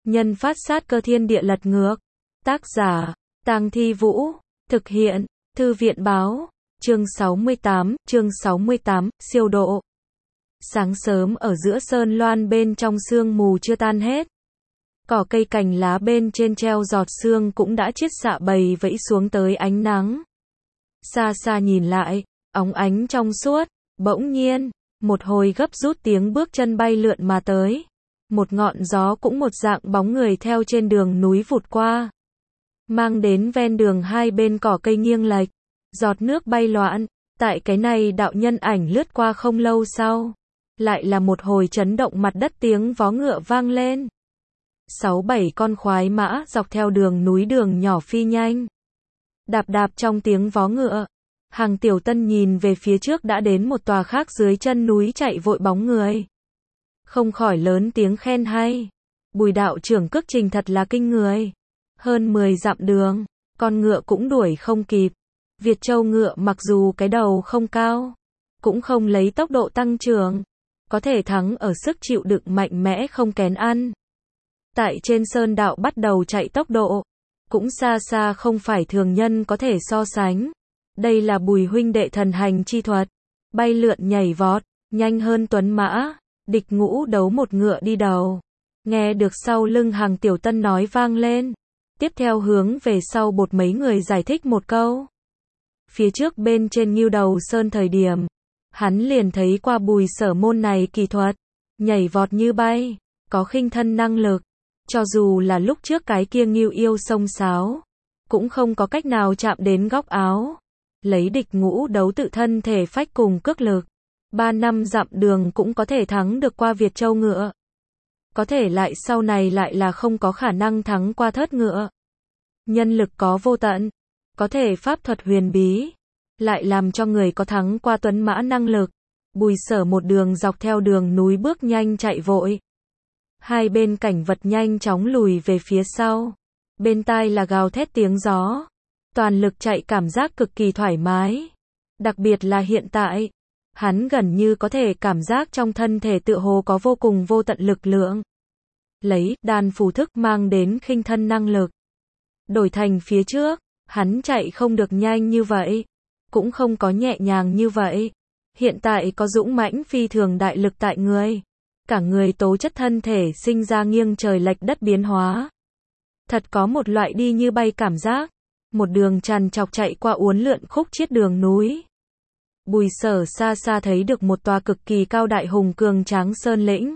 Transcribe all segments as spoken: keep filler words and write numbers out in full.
Nhân phát sát cơ thiên địa lật ngược. Tác giả, Tang Thi Vũ. Thực hiện, Thư viện báo. Chương sáu mươi tám, chương sáu mươi tám, siêu độ. Sáng sớm ở giữa sơn loan bên trong sương mù chưa tan hết. Cỏ cây cành lá bên trên treo giọt sương cũng đã chiết xạ bầy vẫy xuống tới ánh nắng. Xa xa nhìn lại, óng ánh trong suốt, bỗng nhiên, một hồi gấp rút tiếng bước chân bay lượn mà tới. Một ngọn gió cũng một dạng bóng người theo trên đường núi vụt qua. Mang đến ven đường hai bên cỏ cây nghiêng lệch, giọt nước bay loạn, tại cái này đạo nhân ảnh lướt qua không lâu sau. Lại là một hồi chấn động mặt đất tiếng vó ngựa vang lên. Sáu bảy con khoái mã dọc theo đường núi đường nhỏ phi nhanh. Đạp đạp trong tiếng vó ngựa, Hàng Tiểu Tân nhìn về phía trước đã đến một tòa khác dưới chân núi chạy vội bóng người. Không khỏi lớn tiếng khen hay. Bùi đạo trưởng cước trình thật là kinh người. Hơn mười dặm đường, con ngựa cũng đuổi không kịp. Việt Châu ngựa mặc dù cái đầu không cao, cũng không lấy tốc độ tăng trưởng, có thể thắng ở sức chịu đựng mạnh mẽ không kén ăn. Tại trên sơn đạo bắt đầu chạy tốc độ, cũng xa xa không phải thường nhân có thể so sánh. Đây là Bùi huynh đệ thần hành chi thuật, bay lượn nhảy vọt, nhanh hơn tuấn mã, địch ngũ đấu một ngựa đi đầu. Nghe được sau lưng Hàng Tiểu Tân nói vang lên, tiếp theo hướng về sau bột mấy người giải thích một câu. Phía trước bên trên Ngưu Đầu Sơn thời điểm, hắn liền thấy qua Bùi Sở môn này kỳ thuật, nhảy vọt như bay, có khinh thân năng lực. Cho dù là lúc trước cái kia Ngưu yêu sông sáo, cũng không có cách nào chạm đến góc áo. Lấy địch ngũ đấu tự thân thể phách cùng cước lực, ba năm dặm đường cũng có thể thắng được qua Việt Châu ngựa. Có thể lại sau này lại là không có khả năng thắng qua thớt ngựa. Nhân lực có vô tận, có thể pháp thuật huyền bí, lại làm cho người có thắng qua tuấn mã năng lực. Bùi Sở một đường dọc theo đường núi bước nhanh chạy vội. Hai bên cảnh vật nhanh chóng lùi về phía sau. Bên tai là gào thét tiếng gió. Toàn lực chạy cảm giác cực kỳ thoải mái. Đặc biệt là hiện tại, hắn gần như có thể cảm giác trong thân thể tựa hồ có vô cùng vô tận lực lượng. Lấy đan phù thức mang đến khinh thân năng lực. Đổi thành phía trước, hắn chạy không được nhanh như vậy, cũng không có nhẹ nhàng như vậy. Hiện tại có dũng mãnh phi thường đại lực tại người. Cả người tố chất thân thể sinh ra nghiêng trời lệch đất biến hóa. Thật có một loại đi như bay cảm giác. Một đường tràn chọc chạy qua uốn lượn khúc chiết đường núi. Bùi Sở xa xa thấy được một tòa cực kỳ cao đại hùng cường tráng sơn lĩnh.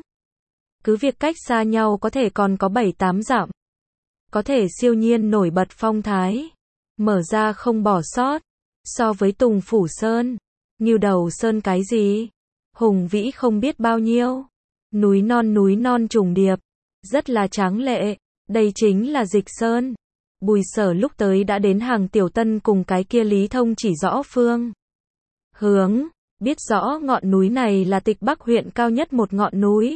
Cứ việc cách xa nhau có thể còn có bảy tám dặm. Có thể siêu nhiên nổi bật phong thái. Mở ra không bỏ sót. So với Tùng Phủ Sơn, Ngưu Đầu Sơn cái gì? Hùng vĩ không biết bao nhiêu. Núi non núi non trùng điệp. Rất là tráng lệ. Đây chính là Dịch Sơn. Bùi Sở lúc tới đã đến Hàng Tiểu Tân cùng cái kia Lý Thông chỉ rõ phương hướng, biết rõ ngọn núi này là Tịch Bắc huyện cao nhất một ngọn núi.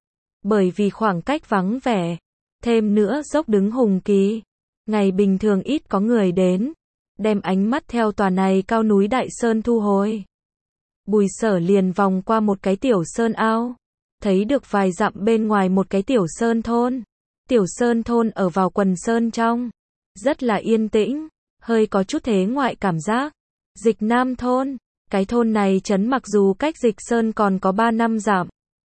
Bởi vì khoảng cách vắng vẻ, thêm nữa dốc đứng hùng kỳ, ngày bình thường ít có người đến, đem ánh mắt theo tòa này cao núi Đại Sơn thu hồi. Bùi Sở liền vòng qua một cái tiểu sơn ao, thấy được vài dặm bên ngoài một cái tiểu sơn thôn. Tiểu sơn thôn ở vào quần sơn trong, rất là yên tĩnh, hơi có chút thế ngoại cảm giác. Dịch Nam thôn, cái thôn này trấn mặc dù cách Dịch Sơn còn có ba năm dặm,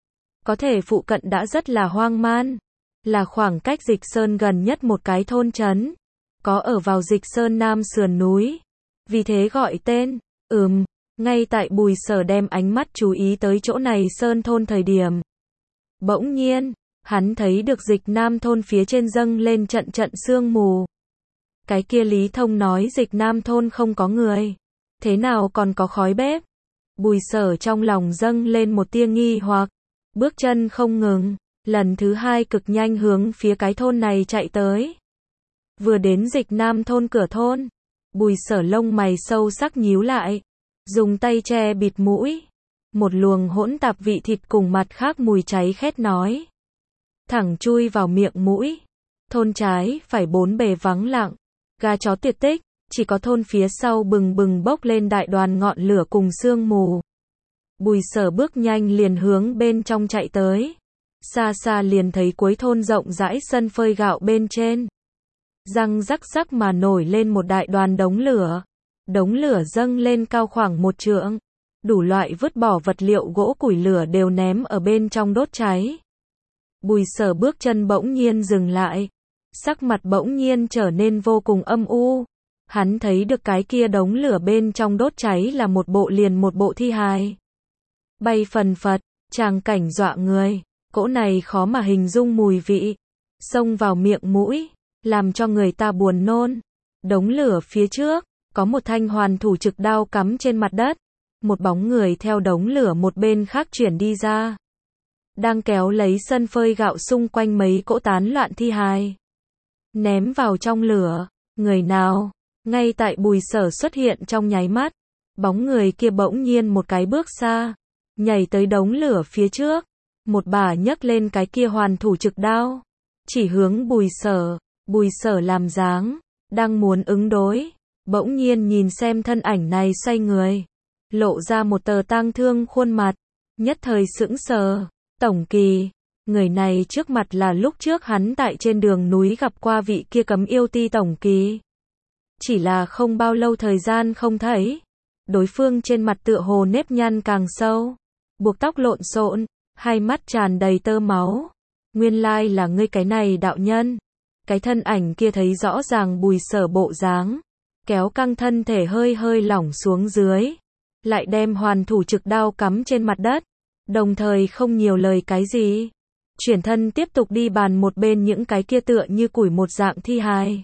có thể phụ cận đã rất là hoang man, là khoảng cách Dịch Sơn gần nhất một cái thôn trấn, có ở vào Dịch Sơn Nam sườn núi, vì thế gọi tên. Ừm, ngay tại Bùi Sở đem ánh mắt chú ý tới chỗ này sơn thôn thời điểm, bỗng nhiên, hắn thấy được Dịch Nam thôn phía trên dâng lên trận trận sương mù. Cái kia Lý Thông nói Dịch Nam thôn không có người, thế nào còn có khói bếp? Bùi Sở trong lòng dâng lên một tia nghi hoặc, bước chân không ngừng, lần thứ hai cực nhanh hướng phía cái thôn này chạy tới. Vừa đến Dịch Nam thôn cửa thôn, Bùi Sở lông mày sâu sắc nhíu lại, dùng tay che bịt mũi, một luồng hỗn tạp vị thịt cùng mặt khác mùi cháy khét nói, thẳng chui vào miệng mũi. Thôn trái phải bốn bề vắng lặng, gà chó tuyệt tích, chỉ có thôn phía sau bừng bừng bốc lên đại đoàn ngọn lửa cùng sương mù. Bùi Sở bước nhanh liền hướng bên trong chạy tới. xa xa liền thấy cuối thôn rộng rãi sân phơi gạo bên trên. Răng rắc rắc mà nổi lên một đại đoàn đống lửa. Đống lửa dâng lên cao khoảng một trượng. Đủ loại vứt bỏ vật liệu gỗ củi lửa đều ném ở bên trong đốt cháy. Bùi Sở bước chân bỗng nhiên dừng lại. Sắc mặt bỗng nhiên trở nên vô cùng âm u. Hắn thấy được cái kia đống lửa bên trong đốt cháy là một bộ liền một bộ thi hài. Bay phần phật, tràng cảnh dọa người. Cỗ này khó mà hình dung mùi vị. Xông vào miệng mũi, làm cho người ta buồn nôn. Đống lửa phía trước, có một thanh hoàn thủ trực đao cắm trên mặt đất. Một bóng người theo đống lửa một bên khác chuyển đi ra. Đang kéo lấy sân phơi gạo xung quanh mấy cỗ tán loạn thi hài. Ném vào trong lửa. Người nào? Ngay tại Bùi Sở xuất hiện trong nháy mắt. Bóng người kia bỗng nhiên một cái bước xa. Nhảy tới đống lửa phía trước. Một bà nhấc lên cái kia hoàn thủ trực đao. Chỉ hướng Bùi Sở. Bùi Sở làm dáng. Đang muốn ứng đối. Bỗng nhiên nhìn xem thân ảnh này xoay người. Lộ ra một tờ tang thương khuôn mặt. Nhất thời sững sờ. Tổng Kỳ. Người này trước mặt là lúc trước hắn tại trên đường núi gặp qua vị kia Cấm Yêu Ti Tổng Kỳ. Chỉ là không bao lâu thời gian không thấy. Đối phương trên mặt tựa hồ nếp nhăn càng sâu. Buộc tóc lộn xộn. Hai mắt tràn đầy tơ máu. Nguyên lai là ngươi cái này đạo nhân. Cái thân ảnh kia thấy rõ ràng Bùi Sở bộ dáng. Kéo căng thân thể hơi hơi lỏng xuống dưới. Lại đem hoàn thủ trực đao cắm trên mặt đất. Đồng thời không nhiều lời cái gì. Chuyển thân tiếp tục đi bàn một bên những cái kia tựa như củi một dạng thi hài.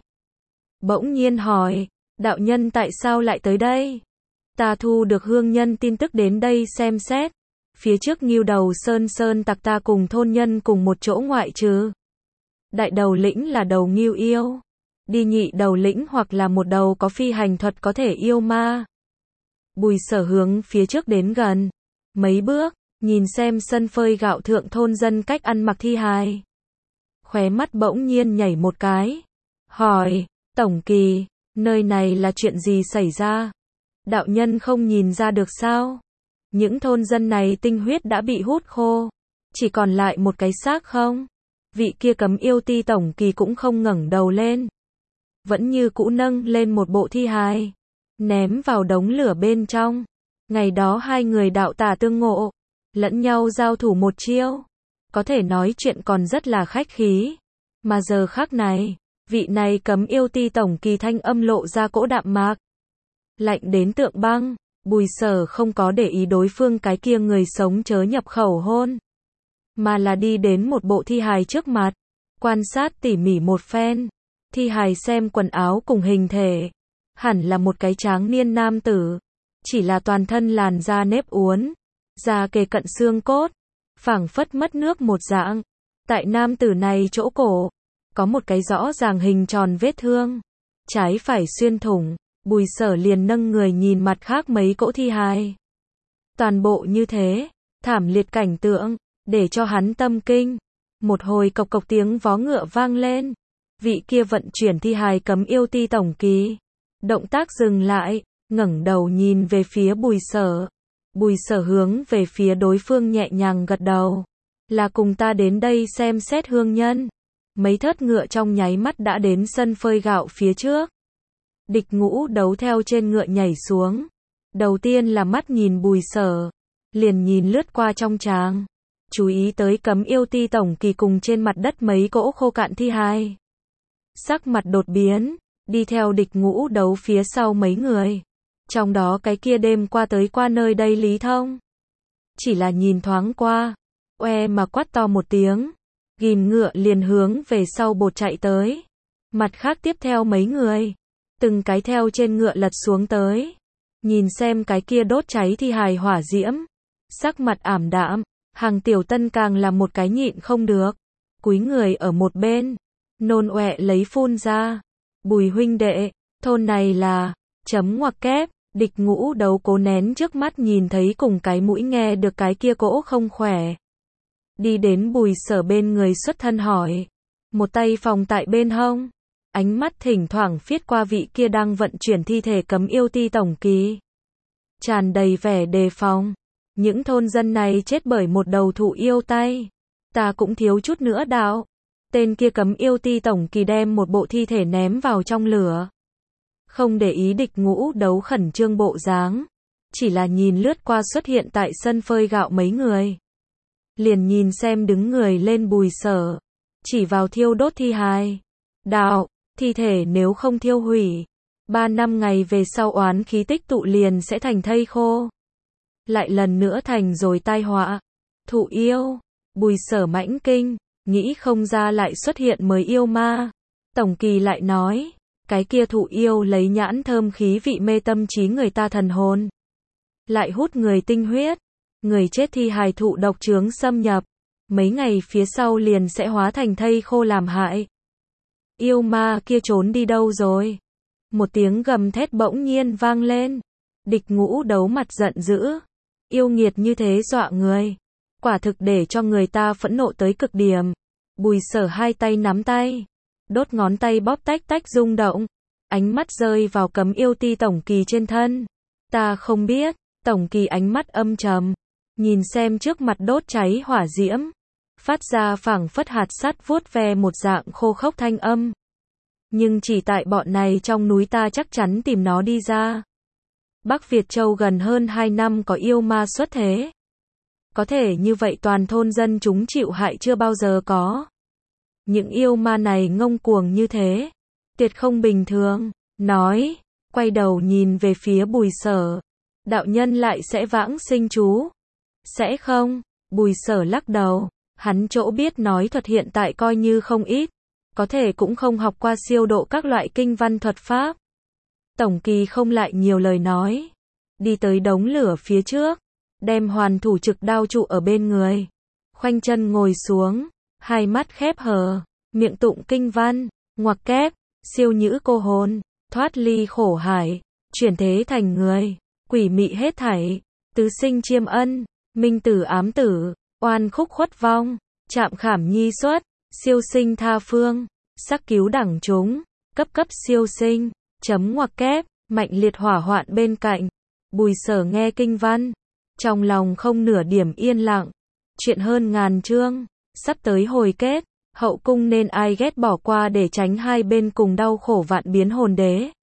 Bỗng nhiên hỏi, đạo nhân tại sao lại tới đây? Ta thu được hương nhân tin tức đến đây xem xét. Phía trước Ngưu Đầu Sơn Sơn tặc ta cùng thôn nhân cùng một chỗ ngoại trừ. Đại đầu lĩnh là đầu Ngưu yêu. Đi nhị đầu lĩnh hoặc là một đầu có phi hành thuật có thể yêu ma. Bùi Sở hướng phía trước đến gần. Mấy bước, nhìn xem sân phơi gạo thượng thôn dân cách ăn mặc thi hài. Khóe mắt bỗng nhiên nhảy một cái. Hỏi, Tổng Kỳ, nơi này là chuyện gì xảy ra? Đạo nhân không nhìn ra được sao? Những thôn dân này tinh huyết đã bị hút khô. Chỉ còn lại một cái xác không? Vị kia Cấm Yêu Ti Tổng Kỳ cũng không ngẩng đầu lên. Vẫn như cũ nâng lên một bộ thi hài. Ném vào đống lửa bên trong. Ngày đó hai người đạo tà tương ngộ. Lẫn nhau giao thủ một chiêu. Có thể nói chuyện còn rất là khách khí. Mà giờ khắc này, vị này Cấm Yêu Ti Tổng Kỳ thanh âm lộ ra cỗ đạm mạc. Lạnh đến tượng băng. Bùi Sở không có để ý đối phương cái kia người sống chớ nhập khẩu hôn. Mà là đi đến một bộ thi hài trước mặt. Quan sát tỉ mỉ một phen. Thi hài xem quần áo cùng hình thể. Hẳn là một cái tráng niên nam tử. Chỉ là toàn thân làn da nếp uốn. Da kề cận xương cốt. Phảng phất mất nước một dạng. Tại nam tử này chỗ cổ. Có một cái rõ ràng hình tròn vết thương. Trái phải xuyên thủng. Bùi Sở liền nâng người nhìn mặt khác mấy cỗ thi hài. Toàn bộ như thế. Thảm liệt cảnh tượng. Để cho hắn tâm kinh. Một hồi cộc cộc tiếng vó ngựa vang lên. Vị kia vận chuyển thi hài Cấm Yêu Ti Tổng Kỳ. Động tác dừng lại. Ngẩng đầu nhìn về phía Bùi Sở. Bùi Sở hướng về phía đối phương nhẹ nhàng gật đầu. Là cùng ta đến đây xem xét hương nhân. Mấy thớt ngựa trong nháy mắt đã đến sân phơi gạo phía trước. Địch Ngũ Đấu theo trên ngựa nhảy xuống. Đầu tiên là mắt nhìn Bùi Sở. Liền nhìn lướt qua trong tràng. Chú ý tới Cấm Yêu Ti Tổng Kỳ cùng trên mặt đất mấy cỗ khô cạn thi hài. Sắc mặt đột biến. Đi theo Địch Ngũ Đấu phía sau mấy người. Trong đó cái kia đêm qua tới qua nơi đây Lý Thông. Chỉ là nhìn thoáng qua. Oe mà quát to một tiếng. Ghim ngựa liền hướng về sau bột chạy tới. Mặt khác tiếp theo mấy người. Từng cái theo trên ngựa lật xuống tới. Nhìn xem cái kia đốt cháy thi hài hỏa diễm. Sắc mặt ảm đạm. Hàng Tiểu Tân càng là một cái nhịn không được. Cúi người ở một bên. Nôn ọe lấy phun ra. Bùi huynh đệ. Thôn này là. Chấm ngoặc kép. Địch Ngũ Đấu cố nén trước mắt nhìn thấy cùng cái mũi nghe được cái kia cỗ không khỏe. Đi đến Bùi Sở bên người xuất thân hỏi. Một tay phòng tại bên hông. Ánh mắt thỉnh thoảng phiết qua vị kia đang vận chuyển thi thể Cấm Yêu Ti Tổng Kỳ. Tràn đầy vẻ đề phòng. Những thôn dân này chết bởi một đầu thụ yêu tay. Ta cũng thiếu chút nữa đạo. Tên kia cấm yêu ti tổng kỳ đem một bộ thi thể ném vào trong lửa. Không để ý địch ngũ đấu khẩn trương bộ dáng. Chỉ là nhìn lướt qua xuất hiện tại sân phơi gạo mấy người. Liền nhìn xem đứng người lên Bùi Sở. Chỉ vào thiêu đốt thi hài. Đạo, thi thể nếu không thiêu hủy. Ba năm ngày về sau oán khí tích tụ liền sẽ thành thây khô. Lại lần nữa thành rồi tai họa. Thụ yêu. Bùi Sở mãnh kinh. Nghĩ không ra lại xuất hiện mới yêu ma. Tổng kỳ lại nói. Cái kia thụ yêu lấy nhãn thơm khí vị mê tâm trí người ta thần hồn. Lại hút người tinh huyết. Người chết thi hài thụ độc chướng xâm nhập. Mấy ngày phía sau liền sẽ hóa thành thây khô làm hại. Yêu ma kia trốn đi đâu rồi? Một tiếng gầm thét bỗng nhiên vang lên. Địch ngũ đấu mặt giận dữ. Yêu nghiệt như thế dọa người. Quả thực để cho người ta phẫn nộ tới cực điểm. Bùi Sở hai tay nắm tay. Đốt ngón tay bóp tách tách rung động. Ánh mắt rơi vào cấm yêu ti tổng kỳ trên thân. Ta không biết. Tổng kỳ ánh mắt âm trầm. Nhìn xem trước mặt đốt cháy hỏa diễm. Phát ra phảng phất hạt sắt vuốt ve một dạng khô khốc thanh âm. Nhưng chỉ tại bọn này trong núi ta chắc chắn tìm nó đi ra. Bắc Việt Châu gần hơn hai năm có yêu ma xuất thế. Có thể như vậy toàn thôn dân chúng chịu hại chưa bao giờ có. Những yêu ma này ngông cuồng như thế. Tuyệt không bình thường. Nói. Quay đầu nhìn về phía Bùi Sở. Đạo nhân lại sẽ vãng sinh chú. Sẽ không. Bùi Sở lắc đầu. Hắn chỗ biết nói thuật hiện tại coi như không ít. Có thể cũng không học qua siêu độ các loại kinh văn thuật pháp. Tổng kỳ không lại nhiều lời nói. Đi tới đống lửa phía trước. Đem hoàn thủ trực đao trụ ở bên người. Khoanh chân ngồi xuống. Hai mắt khép hờ. Miệng tụng kinh văn. Ngoặc kép. Siêu nhữ cô hồn. Thoát ly khổ hải. Chuyển thế thành người. Quỷ mị hết thảy. Tứ sinh chiêm ân. Minh tử ám tử. Oan khúc khuất vong. Trạm khảm nhi xuất. Siêu sinh tha phương. Sắc cứu đẳng chúng. Cấp cấp siêu sinh. Chấm ngoặc kép. Mạnh liệt hỏa hoạn bên cạnh. Bùi Sở nghe kinh văn. Trong lòng không nửa điểm yên lặng. Chuyện hơn ngàn chương. Sắp tới hồi kết. Hậu cung nên ai ghét bỏ qua để tránh hai bên cùng đau khổ vạn biến hồn đế.